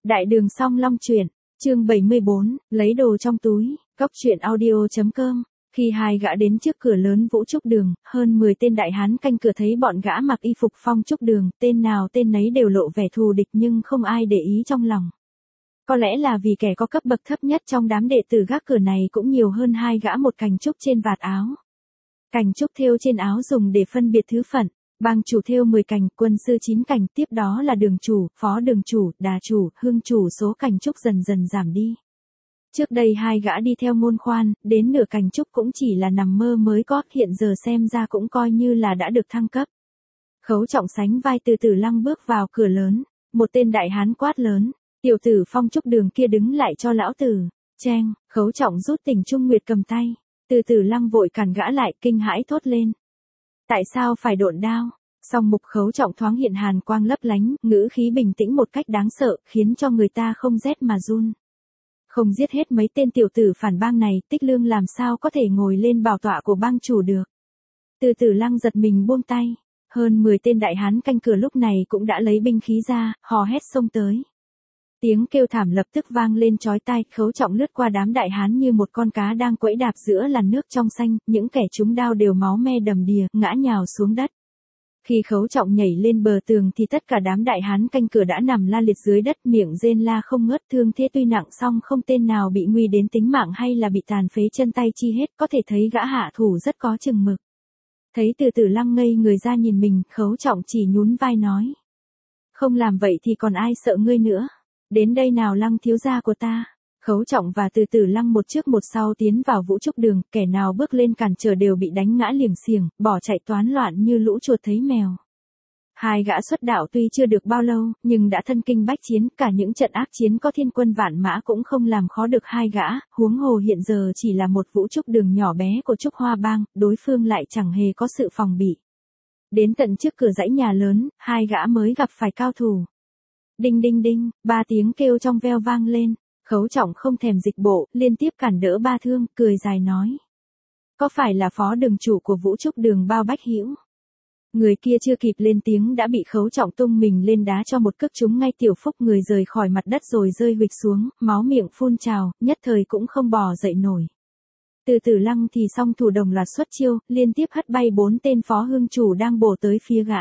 Đại đường Song Long truyện, chương 74, lấy đồ trong túi, Cóc truyện audio.com. Khi hai gã đến trước cửa lớn Vũ Trúc Đường, hơn 10 tên đại hán canh cửa thấy bọn gã mặc y phục Phong Trúc Đường, tên nào tên nấy đều lộ vẻ thù địch nhưng không ai để ý trong lòng. Có lẽ là vì kẻ có cấp bậc thấp nhất trong đám đệ tử gác cửa này cũng nhiều hơn hai gã một cành trúc trên vạt áo. Cành trúc thêu trên áo dùng để phân biệt thứ phận. Bang chủ thêu 10 cành, quân sư 9 cành, tiếp đó là đường chủ, phó đường chủ, đà chủ, hương chủ, số cành trúc dần dần giảm đi. Trước đây hai gã đi theo môn khoan, đến nửa cành trúc cũng chỉ là nằm mơ mới có, hiện giờ xem ra cũng coi như là đã được thăng cấp. Khấu Trọng sánh vai Từ Tử Lăng bước vào cửa lớn, một tên đại hán quát lớn, tiểu tử Phong Trúc Đường kia đứng lại cho lão tử, cheng, Khấu Trọng rút Tình Trung Nguyệt cầm tay, Từ Tử Lăng vội cản gã lại, kinh hãi thốt lên. Tại sao phải độn đao? Song mục Khấu Trọng thoáng hiện hàn quang lấp lánh, ngữ khí bình tĩnh một cách đáng sợ, khiến cho người ta không rét mà run. Không giết hết mấy tên tiểu tử phản bang này, Tích Lương làm sao có thể ngồi lên bảo tọa của bang chủ được. Từ Tử Lăng giật mình buông tay, hơn 10 tên đại hán canh cửa lúc này cũng đã lấy binh khí ra, hò hét xông tới. Tiếng kêu thảm lập tức vang lên chói tai, Khấu Trọng lướt qua đám đại hán như một con cá đang quẫy đạp giữa làn nước trong xanh, những kẻ trúng đao đều máu me đầm đìa, ngã nhào xuống đất. Khi Khấu Trọng nhảy lên bờ tường thì tất cả đám đại hán canh cửa đã nằm la liệt dưới đất, miệng rên la không ngớt, thương thế tuy nặng song không tên nào bị nguy đến tính mạng hay là bị tàn phế chân tay chi hết, có thể thấy gã hạ thủ rất có chừng mực. Thấy Từ Tử Lăng ngây người ra nhìn mình, Khấu Trọng chỉ nhún vai nói. Không làm vậy thì còn ai sợ ngươi nữa. Đến đây nào Lăng thiếu gia của ta. Khấu Trọng và Từ Tử Lăng một trước một sau tiến vào Vũ Trúc Đường, kẻ nào bước lên cản trở đều bị đánh ngã liềng xiềng, bỏ chạy toán loạn như lũ chuột thấy mèo. Hai gã xuất đạo tuy chưa được bao lâu, nhưng đã thân kinh bách chiến, cả những trận ác chiến có thiên quân vạn mã cũng không làm khó được hai gã, huống hồ hiện giờ chỉ là một Vũ Trúc Đường nhỏ bé của Trúc Hoa Bang, đối phương lại chẳng hề có sự phòng bị. Đến tận trước cửa dãy nhà lớn, hai gã mới gặp phải cao thủ. Đinh đinh đinh, 3 tiếng kêu trong veo vang lên. Khấu Trọng không thèm dịch bộ, liên tiếp cản đỡ ba thương, cười dài nói. Có phải là phó đường chủ của Vũ Trúc Đường Bao Bách Hữu? Người kia chưa kịp lên tiếng đã bị Khấu Trọng tung mình lên đá cho một cước trúng ngay tiểu phúc, người rời khỏi mặt đất rồi rơi huỵch xuống, máu miệng phun trào, nhất thời cũng không bò dậy nổi. Từ Tử Lăng thì song thủ đồng loạt xuất chiêu, liên tiếp hất bay 4 tên phó hương chủ đang bổ tới phía gã.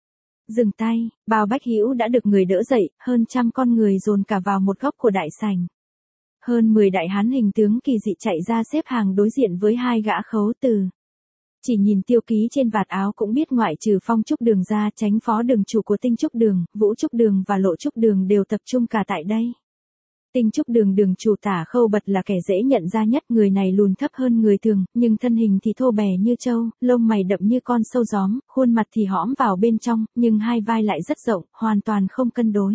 Dừng tay, Bao Bách Hữu đã được người đỡ dậy, hơn trăm con người dồn cả vào một góc của đại sảnh. Hơn 10 đại hán hình tướng kỳ dị chạy ra xếp hàng đối diện với hai gã Khấu Từ. Chỉ nhìn tiêu ký trên vạt áo cũng biết ngoại trừ Phong Trúc Đường ra, Chánh phó đường chủ của Tinh Trúc Đường, Vũ Trúc Đường và Lộ Trúc Đường đều tập trung cả tại đây. Tinh Trúc Đường đường chủ Tả Khâu Bật là kẻ dễ nhận ra nhất, người này lùn thấp hơn người thường, nhưng thân hình thì thô bè như trâu, lông mày đậm như con sâu gióm, khuôn mặt thì hõm vào bên trong, nhưng hai vai lại rất rộng, hoàn toàn không cân đối.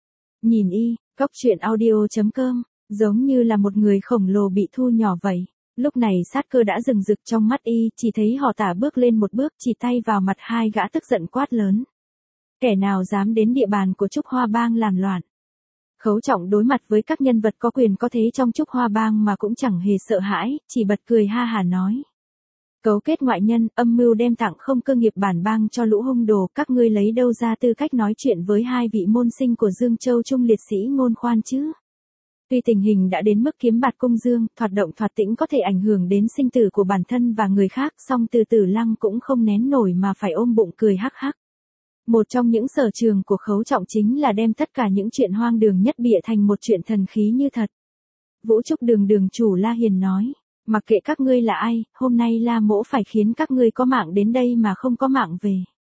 Nhìn y, Cóc truyện audio.com, giống như là một người khổng lồ bị thu nhỏ vậy. Lúc này sát cơ đã rừng rực trong mắt y, chỉ thấy họ Tả bước lên một bước, chỉ tay vào mặt hai gã tức giận quát lớn. Kẻ nào dám đến địa bàn của Trúc Hoa Bang làm loạn? Khấu Trọng đối mặt với các nhân vật có quyền có thế trong Trúc Hoa Bang mà cũng chẳng hề sợ hãi, chỉ bật cười ha hả nói. Cấu kết ngoại nhân, âm mưu đem tặng không cơ nghiệp bản bang cho lũ hung đồ, các ngươi lấy đâu ra tư cách nói chuyện với hai vị môn sinh của Dương Châu Trung liệt sĩ Ngôn Khoan chứ? Tuy tình hình đã đến mức kiếm bạt cung dương, thoạt động thoạt tĩnh có thể ảnh hưởng đến sinh tử của bản thân và người khác, song Từ Tử Lăng cũng không nén nổi mà phải ôm bụng cười hắc hắc. Một trong những sở trường của Khấu Trọng chính là đem tất cả những chuyện hoang đường nhất bịa thành một chuyện thần khí như thật. Vũ Trúc Đường đường chủ La Hiền nói, mặc kệ các ngươi là ai, hôm nay La Mỗ phải khiến các ngươi có mạng đến đây mà không có mạng về.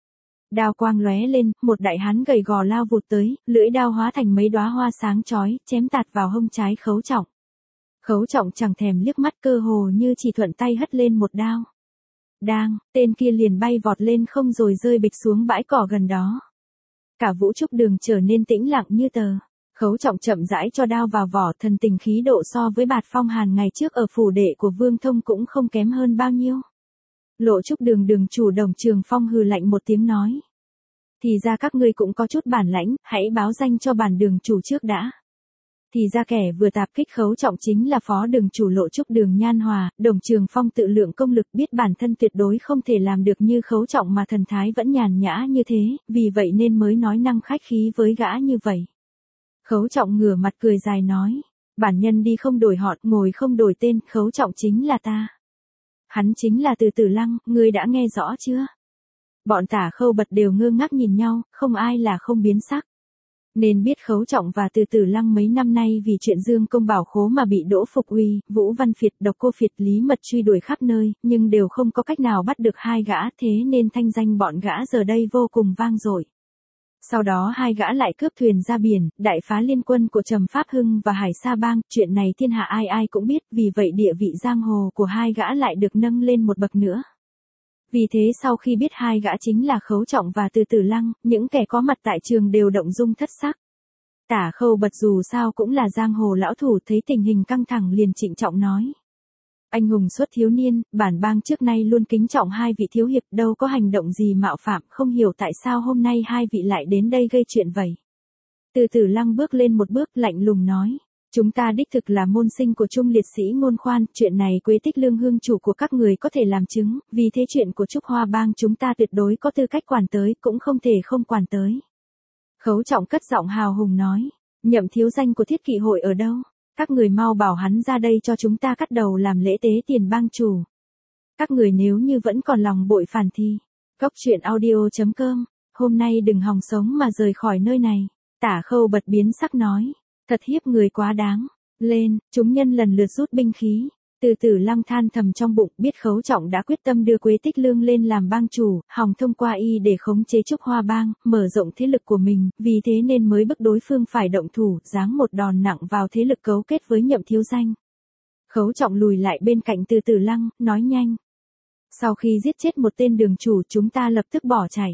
Đao quang lóe lên, một đại hán gầy gò lao vụt tới, lưỡi đao hóa thành mấy đóa hoa sáng chói, chém tạt vào hông trái Khấu Trọng. Khấu Trọng chẳng thèm liếc mắt, cơ hồ như chỉ thuận tay hất lên một đao. Đang, tên kia liền bay vọt lên không rồi rơi bịch xuống bãi cỏ gần đó. Cả Vũ Trúc Đường trở nên tĩnh lặng như tờ. Khấu Trọng chậm rãi cho đao vào vỏ, thần tình khí độ so với Bạt Phong Hàn ngày trước ở phủ đệ của Vương Thông cũng không kém hơn bao nhiêu. Lộ Trúc Đường đường chủ Đồng Trường Phong hừ lạnh một tiếng nói. Thì ra các ngươi cũng có chút bản lãnh, hãy báo danh cho bản đường chủ trước đã. Thì ra kẻ vừa tạp kích Khấu Trọng chính là phó đường chủ Lộ Trúc Đường Nhan Hòa. Đồng Trường Phong tự lượng công lực, biết bản thân tuyệt đối không thể làm được như Khấu Trọng mà thần thái vẫn nhàn nhã như thế, vì vậy nên mới nói năng khách khí với gã như vậy. Khấu Trọng ngửa mặt cười dài nói. Bản nhân đi không đổi họ, ngồi không đổi tên, Khấu Trọng chính là ta. Hắn chính là Từ Tử Lăng, ngươi đã nghe rõ chưa? Bọn Tả Khâu Bật đều ngơ ngác nhìn nhau, không ai là không biến sắc. Nên biết Khấu Trọng và Từ Tử Lăng mấy năm nay vì chuyện Dương Công Bảo Khố mà bị Đỗ Phục Uy, Vũ Văn Phiệt, Độc Cô Phiệt, Lý Mật truy đuổi khắp nơi, nhưng đều không có cách nào bắt được hai gã, thế nên thanh danh bọn gã giờ đây vô cùng vang dội. Sau đó hai gã lại cướp thuyền ra biển, đại phá liên quân của Trầm Pháp Hưng và Hải Sa Bang, chuyện này thiên hạ ai ai cũng biết, vì vậy địa vị giang hồ của hai gã lại được nâng lên một bậc nữa. Vì thế sau khi biết hai gã chính là Khấu Trọng và Từ Tử Lăng, những kẻ có mặt tại trường đều động dung thất sắc. Tả Khâu Bật dù sao cũng là giang hồ lão thủ, thấy tình hình căng thẳng liền trịnh trọng nói. Anh hùng xuất thiếu niên, bản bang trước nay luôn kính trọng hai vị thiếu hiệp, đâu có hành động gì mạo phạm, không hiểu tại sao hôm nay hai vị lại đến đây gây chuyện vậy. Từ Tử Lăng bước lên một bước lạnh lùng nói. Chúng ta đích thực là môn sinh của Trung liệt sĩ Ngôn Khoan, chuyện này Quế Tích Lương hương chủ của các người có thể làm chứng, vì thế chuyện của Trúc Hoa Bang chúng ta tuyệt đối có tư cách quản tới, cũng không thể không quản tới. Khấu Trọng cất giọng hào hùng nói, Nhậm thiếu danh của Thiết Kỵ hội ở đâu? Các người mau bảo hắn ra đây cho chúng ta cắt đầu làm lễ tế tiền bang chủ. Các người nếu như vẫn còn lòng bội phản thì, Goctruyện.audio.com, hôm nay đừng hòng sống mà rời khỏi nơi này. Tả Khâu Bật biến sắc nói, thật hiếp người quá đáng. Lên, chúng nhân lần lượt rút binh khí. Từ Tử Lăng than thầm trong bụng, biết Khấu Trọng đã quyết tâm đưa Quế Tích Lương lên làm bang chủ, hòng thông qua y để khống chế Trúc Hoa Bang, mở rộng thế lực của mình, vì thế nên mới bức đối phương phải động thủ, giáng một đòn nặng vào thế lực cấu kết với Nhậm thiếu danh. Khấu Trọng lùi lại bên cạnh Từ Tử Lăng, nói nhanh. Sau khi giết chết một tên đường chủ chúng ta lập tức bỏ chạy.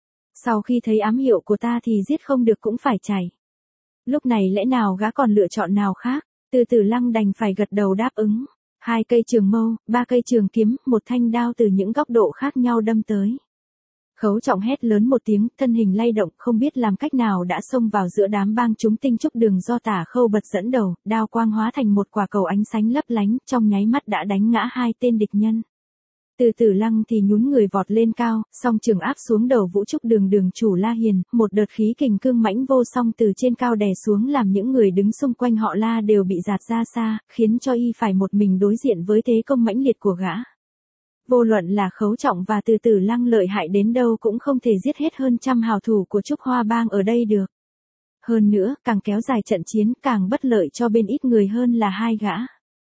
Sau khi thấy ám hiệu của ta thì giết không được cũng phải chạy. Lúc này lẽ nào gã còn lựa chọn nào khác? Từ Tử Lăng đành phải gật đầu đáp ứng. 2 cây trường mâu, 3 cây trường kiếm, một thanh đao từ những góc độ khác nhau đâm tới. Khấu Trọng hét lớn một tiếng, thân hình lay động, không biết làm cách nào đã xông vào giữa đám bang chúng tinh trúc đường do Tả Khâu Bật dẫn đầu, đao quang hóa thành một quả cầu ánh sáng lấp lánh, trong nháy mắt đã đánh ngã 2 tên địch nhân. Từ Tử Lăng thì nhún người vọt lên cao, song trường áp xuống đầu Vũ Trúc Đường đường chủ La Hiền, một đợt khí kình cương mãnh vô song từ trên cao đè xuống làm những người đứng xung quanh họ La đều bị dạt ra xa, khiến cho y phải một mình đối diện với thế công mãnh liệt của gã. Vô luận là Khấu Trọng và Từ Tử Lăng lợi hại đến đâu cũng không thể giết hết hơn trăm hào thủ của Trúc Hoa Bang ở đây được. Hơn nữa, càng kéo dài trận chiến càng bất lợi cho bên ít người hơn là hai gã.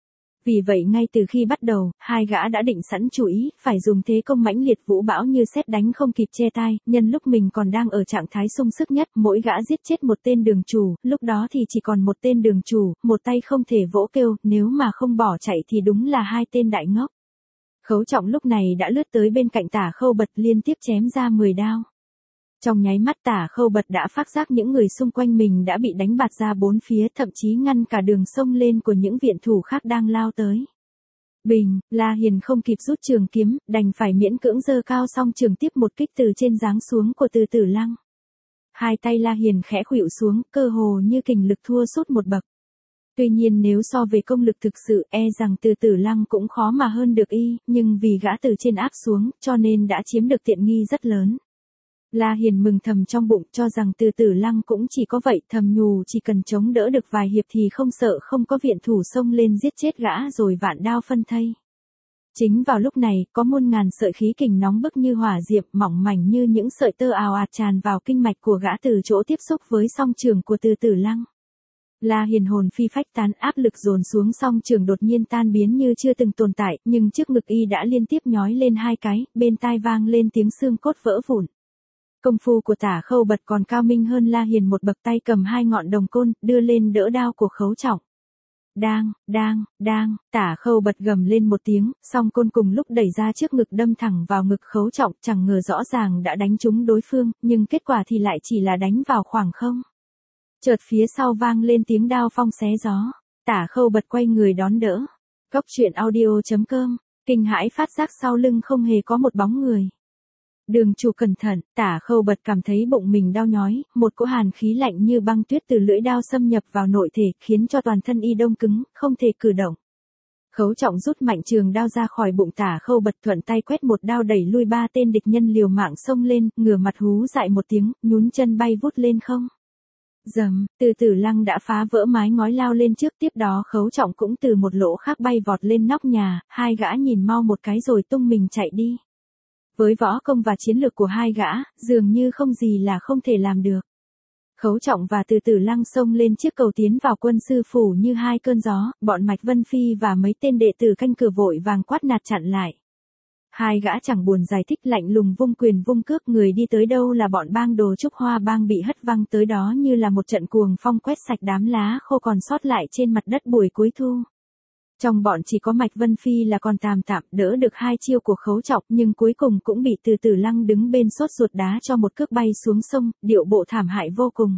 Vì vậy ngay từ khi bắt đầu, hai gã đã định sẵn chủ ý, phải dùng thế công mãnh liệt vũ bão như sét đánh không kịp che tai, nhân lúc mình còn đang ở trạng thái sung sức nhất, mỗi gã giết chết một tên đường chủ, lúc đó thì chỉ còn một tên đường chủ, một tay không thể vỗ kêu, nếu mà không bỏ chạy thì đúng là hai tên đại ngốc. Khấu Trọng lúc này đã lướt tới bên cạnh Tả Khâu Bật liên tiếp chém ra 10 đao. Trong nháy mắt Tả Khâu Bật đã phát giác những người xung quanh mình đã bị đánh bạt ra bốn phía, thậm chí ngăn cả đường sông lên của những viện thủ khác đang lao tới. Bình, La Hiền không kịp rút trường kiếm, đành phải miễn cưỡng giơ cao song trường tiếp một kích từ trên giáng xuống của Từ Tử Lăng. Hai tay La Hiền khẽ khuỵu xuống, cơ hồ như kình lực thua sút một bậc. Tuy nhiên nếu so về công lực thực sự rằng Từ Tử Lăng cũng khó mà hơn được y, nhưng vì gã từ trên áp xuống, cho nên đã chiếm được tiện nghi rất lớn. La Hiền mừng thầm trong bụng cho rằng Từ Tử Lăng cũng chỉ có vậy, thầm nhủ chỉ cần chống đỡ được vài hiệp thì không sợ không có viện thủ xông lên giết chết gã rồi vạn đao phân thây. Chính vào lúc này, có muôn ngàn sợi khí kình nóng bức như hỏa diệm, mỏng mảnh như những sợi tơ ào ạt tràn vào kinh mạch của gã từ chỗ tiếp xúc với song trường của Từ Tử Lăng. La Hiền hồn phi phách tán, áp lực dồn xuống song trường đột nhiên tan biến như chưa từng tồn tại, nhưng trước ngực y đã liên tiếp nhói lên hai cái, bên tai vang lên tiếng xương cốt vỡ vụn. Công phu của Tả Khâu Bật còn cao minh hơn La Hiền một bậc, tay cầm hai ngọn đồng côn, đưa lên đỡ đao của Khấu Trọng. Đang, Tả Khâu Bật gầm lên một tiếng, song côn cùng lúc đẩy ra trước ngực đâm thẳng vào ngực Khấu Trọng, chẳng ngờ rõ ràng đã đánh trúng đối phương, nhưng kết quả thì lại chỉ là đánh vào khoảng không. Chợt phía sau vang lên tiếng đao phong xé gió, Tả Khâu Bật quay người đón đỡ. Goctruyện.audio.com, kinh hãi phát giác sau lưng không hề có một bóng người. Đường chủ cẩn thận, Tả Khâu Bật cảm thấy bụng mình đau nhói, một cỗ hàn khí lạnh như băng tuyết từ lưỡi đao xâm nhập vào nội thể, khiến cho toàn thân y đông cứng, không thể cử động. Khấu Trọng rút mạnh trường đao ra khỏi bụng Tả Khâu Bật, thuận tay quét một đao đẩy lui ba tên địch nhân liều mạng xông lên, ngửa mặt hú dại một tiếng, nhún chân bay vút lên không. Dầm, Từ Tử Lăng đã phá vỡ mái ngói lao lên trước, tiếp đó Khấu Trọng cũng từ một lỗ khác bay vọt lên nóc nhà, hai gã nhìn mau một cái rồi tung mình chạy đi. Với võ công và chiến lược của hai gã, dường như không gì là không thể làm được. Khấu Trọng và Từ Tử Lăng xông lên chiếc cầu tiến vào quân sư phủ như hai cơn gió, bọn Mạch Vân Phi và mấy tên đệ tử canh cửa vội vàng quát nạt chặn lại. Hai gã chẳng buồn giải thích, lạnh lùng vung quyền vung cước, người đi tới đâu là bọn bang đồ Trúc Hoa bang bị hất văng tới đó như là một trận cuồng phong quét sạch đám lá khô còn sót lại trên mặt đất buổi cuối thu. Trong bọn chỉ có Mạch Vân Phi là còn tạm tạm đỡ được hai chiêu của Khấu Trọng, nhưng cuối cùng cũng bị Từ Tử Lăng đứng bên sốt ruột đá cho một cước bay xuống sông, điệu bộ thảm hại vô cùng.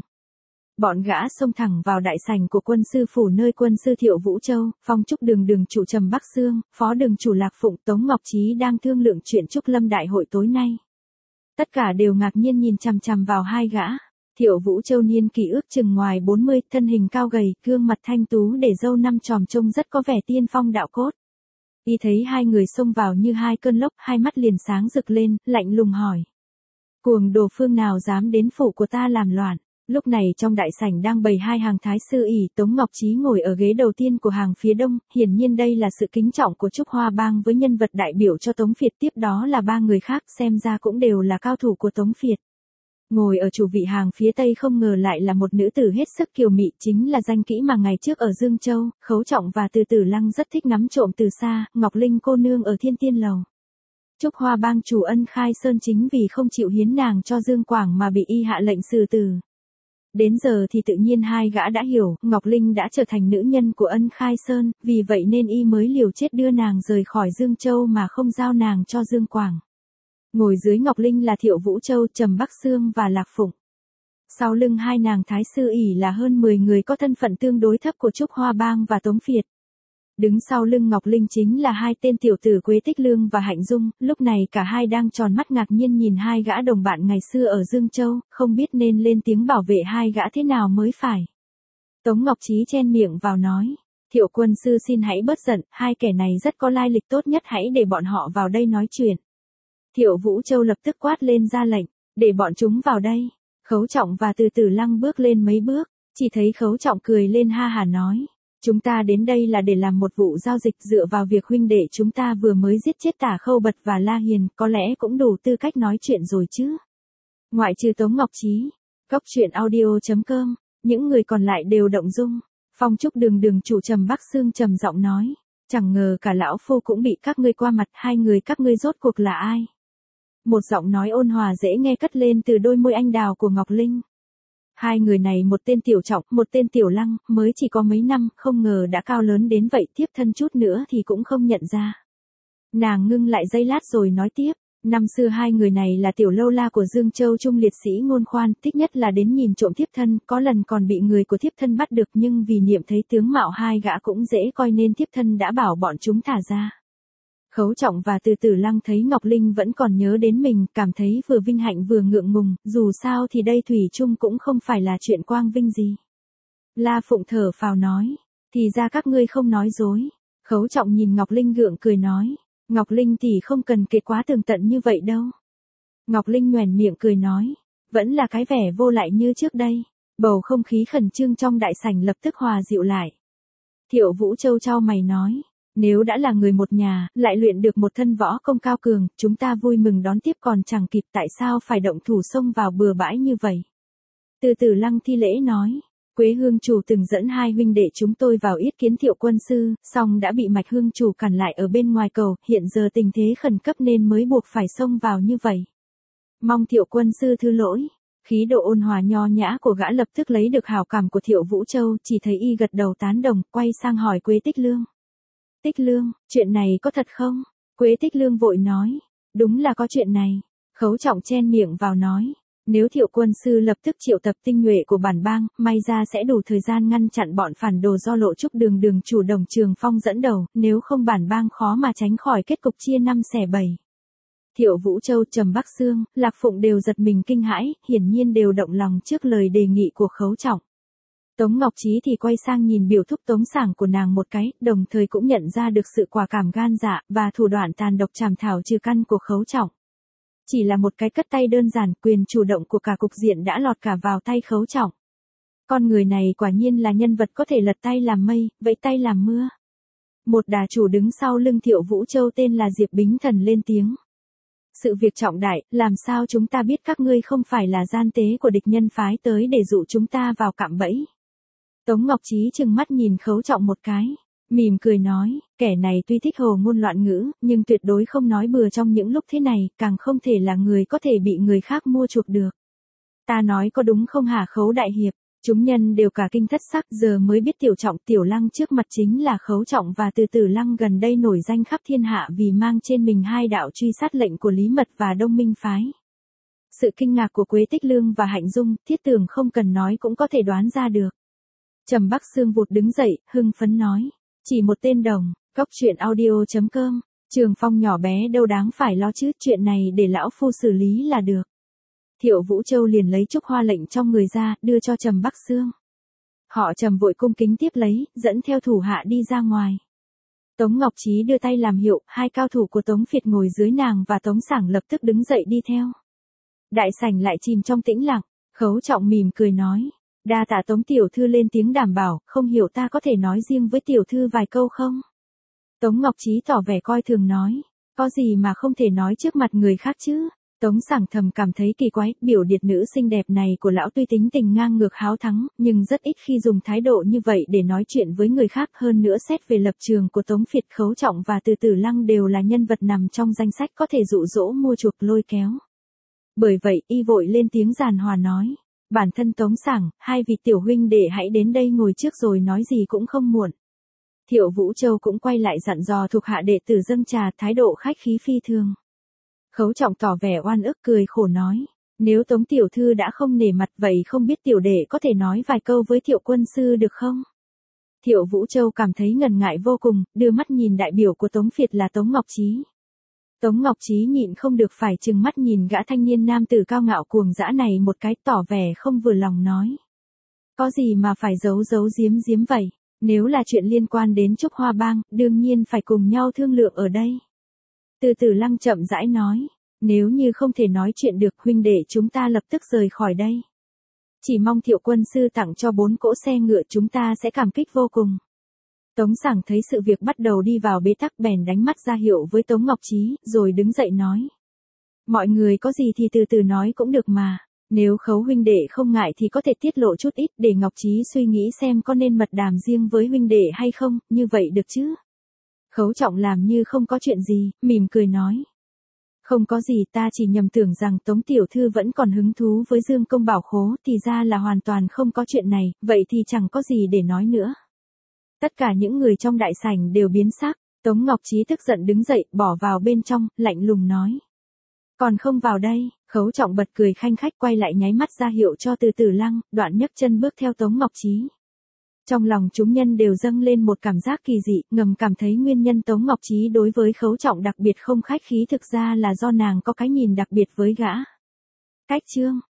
Bọn gã xông thẳng vào đại sảnh của quân sư phủ nơi quân sư Thiệu Vũ Châu, Phong Trúc Đường đường chủ Trầm Bắc Xương, phó đường chủ Lạc Phụng, Tống Ngọc Trí đang thương lượng chuyện Trúc Lâm đại hội tối nay. Tất cả đều ngạc nhiên nhìn chằm chằm vào hai gã. Thiệu Vũ Châu niên kỷ ước chừng ngoài 40, thân hình cao gầy, gương mặt thanh tú để râu năm chòm trông rất có vẻ tiên phong đạo cốt. Y thấy hai người xông vào như hai cơn lốc, hai mắt liền sáng rực lên, lạnh lùng hỏi: "Cuồng đồ phương nào dám đến phủ của ta làm loạn?" Lúc này trong đại sảnh đang bày hai hàng thái sư ỷ, Tống Ngọc Trí ngồi ở ghế đầu tiên của hàng phía đông, hiển nhiên đây là sự kính trọng của Trúc Hoa bang với nhân vật đại biểu cho Tống Phiệt, tiếp đó là ba người khác xem ra cũng đều là cao thủ của Tống Phiệt. Ngồi ở chủ vị hàng phía tây không ngờ lại là một nữ tử hết sức kiều mị, chính là danh kỹ mà ngày trước ở Dương Châu, Khấu Trọng và Từ Tử Lăng rất thích ngắm trộm từ xa, Ngọc Linh cô nương ở Thiên Tiên Lầu. Trúc Hoa bang chủ Ân Khai Sơn chính vì không chịu hiến nàng cho Dương Quảng mà bị y hạ lệnh xử tử. Đến giờ thì tự nhiên hai gã đã hiểu, Ngọc Linh đã trở thành nữ nhân của Ân Khai Sơn, vì vậy nên y mới liều chết đưa nàng rời khỏi Dương Châu mà không giao nàng cho Dương Quảng. Ngồi dưới Ngọc Linh là Thiệu Vũ Châu, Trầm Bắc Xương và Lạc Phụng. Sau lưng hai nàng thái sư ỷ là hơn 10 người có thân phận tương đối thấp của Trúc Hoa bang và Tống Phiệt. Đứng sau lưng Ngọc Linh chính là hai tên tiểu tử Quế Tích Lương và Hạnh Dung, lúc này cả hai đang tròn mắt ngạc nhiên nhìn hai gã đồng bạn ngày xưa ở Dương Châu, không biết nên lên tiếng bảo vệ hai gã thế nào mới phải. Tống Ngọc Trí chen miệng vào nói: "Thiệu quân sư xin hãy bớt giận, hai kẻ này rất có lai lịch, tốt nhất hãy để bọn họ vào đây nói chuyện." Thiệu Vũ Châu lập tức quát lên ra lệnh: "Để bọn chúng vào đây." Khấu Trọng và Từ Tử Lăng bước lên mấy bước, chỉ thấy Khấu Trọng cười lên ha hả nói: "Chúng ta đến đây là để làm một vụ giao dịch, dựa vào việc huynh đệ chúng ta vừa mới giết chết Tả Khâu Bật và La Hiền, có lẽ cũng đủ tư cách nói chuyện rồi chứ." Ngoại trừ Tống Ngọc Trí, Cốc Truyện Audio.com, những người còn lại đều động dung. Phong Trúc Đường đường chủ Trầm Bắc Xương trầm giọng nói: "Chẳng ngờ cả lão phu cũng bị các ngươi qua mặt, hai người các ngươi rốt cuộc là ai?" Một giọng nói ôn hòa dễ nghe cất lên từ đôi môi anh đào của Ngọc Linh. Hai người này, một tên Tiểu Trọng, một tên Tiểu Lăng, mới chỉ có mấy năm, không ngờ đã cao lớn đến vậy, tiếp thân chút nữa thì cũng không nhận ra. Nàng ngưng lại giây lát rồi nói tiếp: "Năm xưa hai người này là tiểu lâu la của Dương Châu Trung liệt sĩ Ngôn Khoan, thích nhất là đến nhìn trộm thiếp thân, có lần còn bị người của thiếp thân bắt được, nhưng vì niệm thấy tướng mạo hai gã cũng dễ coi nên thiếp thân đã bảo bọn chúng thả ra." Khấu Trọng và Từ Tử Lăng thấy Ngọc Linh vẫn còn nhớ đến mình, cảm thấy vừa vinh hạnh vừa ngượng ngùng, dù sao thì đây thủy chung cũng không phải là chuyện quang vinh gì. La Phụng thở phào nói: "Thì ra các ngươi không nói dối." Khấu Trọng nhìn Ngọc Linh gượng cười nói: "Ngọc Linh thì không cần kể quá tường tận như vậy đâu." Ngọc Linh nhoẻn miệng cười nói: "Vẫn là cái vẻ vô lại như trước đây." Bầu không khí khẩn trương trong đại sảnh lập tức hòa dịu lại. Thiệu Vũ Châu chau mày nói: "Nếu đã là người một nhà, lại luyện được một thân võ công cao cường, chúng ta vui mừng đón tiếp còn chẳng kịp, tại sao phải động thủ xông vào bừa bãi như vậy?" Từ Tử Lăng thi lễ nói: "Quế Hương chủ từng dẫn hai huynh đệ chúng tôi vào yết kiến Thiệu quân sư, song đã bị Mạch Hương chủ cản lại ở bên ngoài cầu, hiện giờ tình thế khẩn cấp nên mới buộc phải xông vào như vậy. Mong Thiệu quân sư thứ lỗi." Khí độ ôn hòa nho nhã của gã lập tức lấy được hảo cảm của Thiệu Vũ Châu, chỉ thấy y gật đầu tán đồng, quay sang hỏi Quế Tích Lương: "Tích Lương, chuyện này có thật không?" Quế Tích Lương vội nói: "Đúng là có chuyện này." Khấu Trọng chen miệng vào nói: "Nếu Thiệu quân sư lập tức triệu tập tinh nhuệ của bản bang, may ra sẽ đủ thời gian ngăn chặn bọn phản đồ do Lộ Trúc Đường đường chủ Đồng Trường Phong dẫn đầu, nếu không bản bang khó mà tránh khỏi kết cục chia năm xẻ bảy." Thiệu Vũ Châu, Trầm Bắc Xương, Lạc Phụng đều giật mình kinh hãi, hiển nhiên đều động lòng trước lời đề nghị của Khấu Trọng. Tống Ngọc Trí thì quay sang nhìn biểu thúc Tống Sảng của nàng một cái, đồng thời cũng nhận ra được sự quả cảm gan dạ và thủ đoạn tàn độc trảm thảo trừ căn của Khấu Trọng. Chỉ là một cái cất tay đơn giản, quyền chủ động của cả cục diện đã lọt cả vào tay Khấu Trọng. Con người này quả nhiên là nhân vật có thể lật tay làm mây, vẫy tay làm mưa. Một đà chủ đứng sau lưng Thiệu Vũ Châu tên là Diệp Bính Thần lên tiếng. Sự việc trọng đại, làm sao chúng ta biết các ngươi không phải là gian tế của địch nhân phái tới để dụ chúng ta vào cạm bẫy. Tống Ngọc Trí trừng mắt nhìn Khấu Trọng một cái, mỉm cười nói, kẻ này tuy thích hồ ngôn loạn ngữ, nhưng tuyệt đối không nói bừa trong những lúc thế này, càng không thể là người có thể bị người khác mua chuộc được. Ta nói có đúng không hả Khấu đại hiệp? Chúng nhân đều cả kinh thất sắc, giờ mới biết Tiểu Trọng Tiểu Lăng trước mặt chính là Khấu Trọng và Từ Tử Lăng gần đây nổi danh khắp thiên hạ vì mang trên mình hai đạo truy sát lệnh của Lý Mật và Đông Minh phái. Sự kinh ngạc của Quế Tích Lương và Hạnh Dung, Thiết Tường không cần nói cũng có thể đoán ra được. Trầm Bắc Xương vụt đứng dậy, hưng phấn nói, chỉ một tên đồng, Cóc Truyện Audio.com, Trường Phong nhỏ bé đâu đáng phải lo chứ, chuyện này để lão phu xử lý là được. Thiệu Vũ Châu liền lấy trúc hoa lệnh trong người ra, đưa cho Trầm Bắc Xương. Họ Trầm vội cung kính tiếp lấy, dẫn theo thủ hạ đi ra ngoài. Tống Ngọc Trí đưa tay làm hiệu, hai cao thủ của Tống Phiệt ngồi dưới nàng và Tống Sảng lập tức đứng dậy đi theo. Đại sảnh lại chìm trong tĩnh lặng, Khấu Trọng mỉm cười nói, đa tạ Tống tiểu thư lên tiếng đảm bảo, không hiểu ta có thể nói riêng với tiểu thư vài câu không? Tống Ngọc Trí tỏ vẻ coi thường nói, có gì mà không thể nói trước mặt người khác chứ? Tống Sảng thầm cảm thấy kỳ quái, biểu điệt nữ xinh đẹp này của lão tuy tính tình ngang ngược háo thắng, nhưng rất ít khi dùng thái độ như vậy để nói chuyện với người khác, hơn nữa xét về lập trường của Tống Phiệt, Khấu Trọng và Từ Tử Lăng đều là nhân vật nằm trong danh sách có thể dụ dỗ mua chuộc lôi kéo. Bởi vậy, y vội lên tiếng giàn hòa nói, bản thân Tống Sảng, hai vị tiểu huynh đệ hãy đến đây ngồi trước rồi nói gì cũng không muộn. Thiệu Vũ Châu cũng quay lại dặn dò thuộc hạ đệ tử dâng trà, thái độ khách khí phi thường. Khấu Trọng tỏ vẻ oan ức cười khổ nói, nếu Tống tiểu thư đã không nể mặt vậy không biết tiểu đệ có thể nói vài câu với Thiệu quân sư được không? Thiệu Vũ Châu cảm thấy ngần ngại vô cùng, đưa mắt nhìn đại biểu của Tống Phiệt là Tống Ngọc Trí. Tống Ngọc Trí nhịn không được phải trừng mắt nhìn gã thanh niên nam tử cao ngạo cuồng dã này một cái, tỏ vẻ không vừa lòng nói. Có gì mà phải giấu giấu giếm giếm vậy, nếu là chuyện liên quan đến Trúc Hoa Bang, đương nhiên phải cùng nhau thương lượng ở đây. Từ Tử Lăng chậm rãi nói, nếu như không thể nói chuyện được huynh đệ chúng ta lập tức rời khỏi đây. Chỉ mong Thiệu quân sư tặng cho 4 cỗ xe ngựa chúng ta sẽ cảm kích vô cùng. Tống Sảng thấy sự việc bắt đầu đi vào bế tắc bèn đánh mắt ra hiệu với Tống Ngọc Trí, rồi đứng dậy nói. Mọi người có gì thì từ từ nói cũng được mà, nếu Khấu huynh đệ không ngại thì có thể tiết lộ chút ít để Ngọc Trí suy nghĩ xem có nên mật đàm riêng với huynh đệ hay không, như vậy được chứ? Khấu Trọng làm như không có chuyện gì, mỉm cười nói. Không có gì, ta chỉ nhầm tưởng rằng Tống tiểu thư vẫn còn hứng thú với Dương Công Bảo Khố, thì ra là hoàn toàn không có chuyện này, vậy thì chẳng có gì để nói nữa. Tất cả những người trong đại sảnh đều biến sắc, Tống Ngọc Trí tức giận đứng dậy, bỏ vào bên trong, lạnh lùng nói. Còn không vào đây, Khấu Trọng bật cười khanh khách quay lại nháy mắt ra hiệu cho Từ Tử Lăng, đoạn nhấc chân bước theo Tống Ngọc Trí. Trong lòng chúng nhân đều dâng lên một cảm giác kỳ dị, ngầm cảm thấy nguyên nhân Tống Ngọc Trí đối với Khấu Trọng đặc biệt không khách khí thực ra là do nàng có cái nhìn đặc biệt với gã. Cách chương